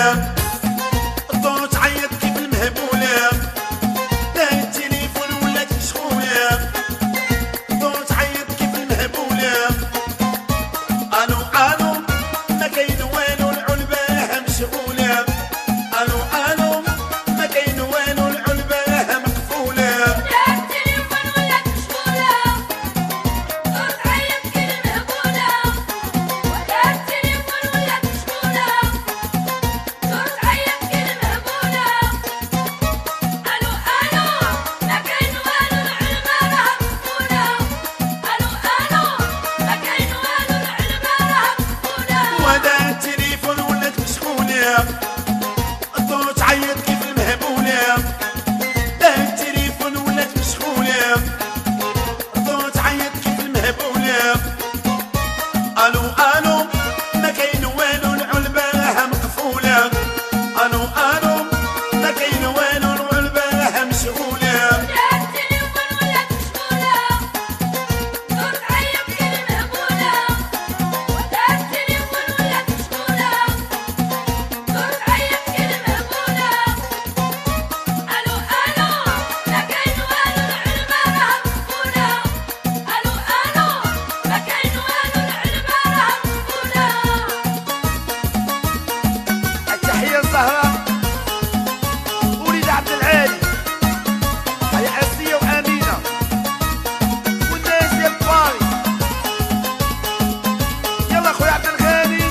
الضو تعيط كيف المهبولة، لا التليفون ولات مشغولة. الضو تعيط كيف المهبولة، الو الو ما كاين والو العلبة مشغولة. الو الو ما كاين والو العلبة مقفولة. لا التليفون ولات مشغولة، الضو تعيط كيف المهبولة. لا التليفون ولات مشغولة، الضو تعيط كيف المهبولة. الو الو ما كاين والو العلبة راها مقفولة. الو الو ما كاين والو العلبة راها مقفولة. ودا التليفون ولات مشغولة، الضو تعيط كيف المهبولة. لا التليفون ولات مشغولة، الضو تعيط كيف المهبولة. الو الو ما كاين والو العلبة مقفولة. الو الو ما كاين والو العلبة مشغولة. لا التليفون ولات مشغولة، الضو تعيط كيف المهبولة. لا التليفون ولات مشغولة، الضو تعيط كيف المهبولة. الو الو ما كاين والو العلبة راها مقفولة. الو الو ما كاين والو العلبة راها مقفولة. التحية الزهراء وليد عبد العالي، هيا عزية وأمينة والناس يا باري. يلا خويا عبد الغني.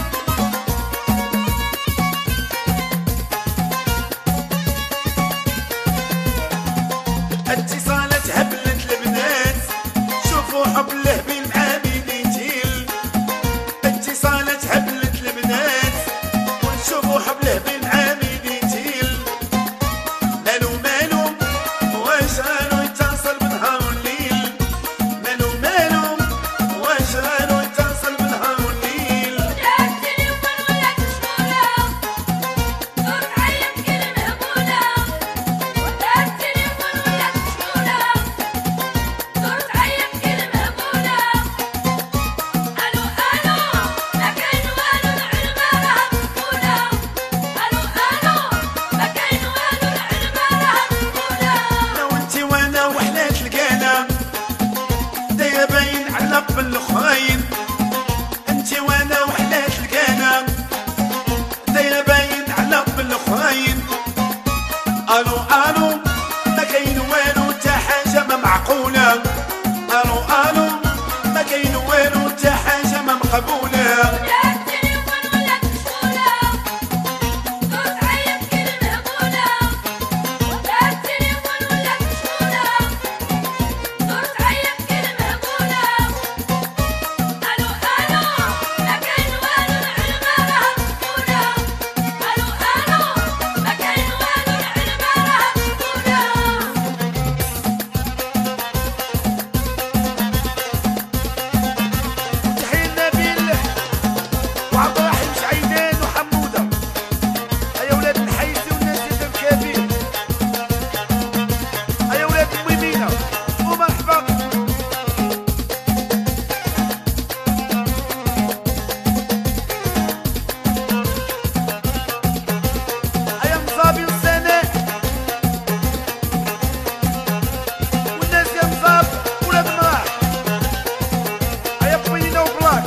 اتصالات هبلت البنات، شوفوا حب اللهبي مع بنيتيل. اتصالات هبلت البنات، ونشوفوا حب اللهبي مع بنيتيل. مالو مالو واش رانو يتصل بنهار والليل. مالو مالو واش رانو يتصل بنهار والليل. لا التليفون ولات مشغولة، الضو تعيط كيف المهبولة. لا التليفون ولات مشغولة، الضو تعيط كيف المهبولة. الو الو ما كاين والو العلبة راها مقفولة. الو الو ما كاين والو العلبة راها مقفولة. انا وانتي وانا وحلات القانا، دايره باين على بالاخرين. انتي وانا وحلات القانا، دايره باين على بالاخرين. الو الو ما كاين والو تا حاجه ما معقوله. الو الو ما كاين والو تا حاجه ما مقبوله. لا التليفون ولات مشغولة، الضو تعيط كيف المهبولة. لا التليفون ولات مشغولة، الضو تعيط كيف المهبولة. الو الو ما كاين والو العلبة راها مقفولة. الو الو ما كاين والو العلبة راها مقفولة. تحية نبيل وعبد الرحيم شعيبان وحمودة، هيا ولاد الحيسي والناس يد الكبير، هيا ولاد الميمينة ومرحبا. هيا مصابي وسناء والناس يا مصاب ولاد مراح، هيا بوينة وبلاك.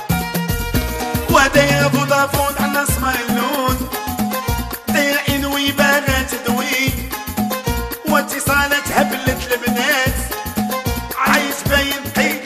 وداير فودافون على سمايلون، داير انوي باغا تدوي. واتصالات هبلت البنات، عايش باين قيد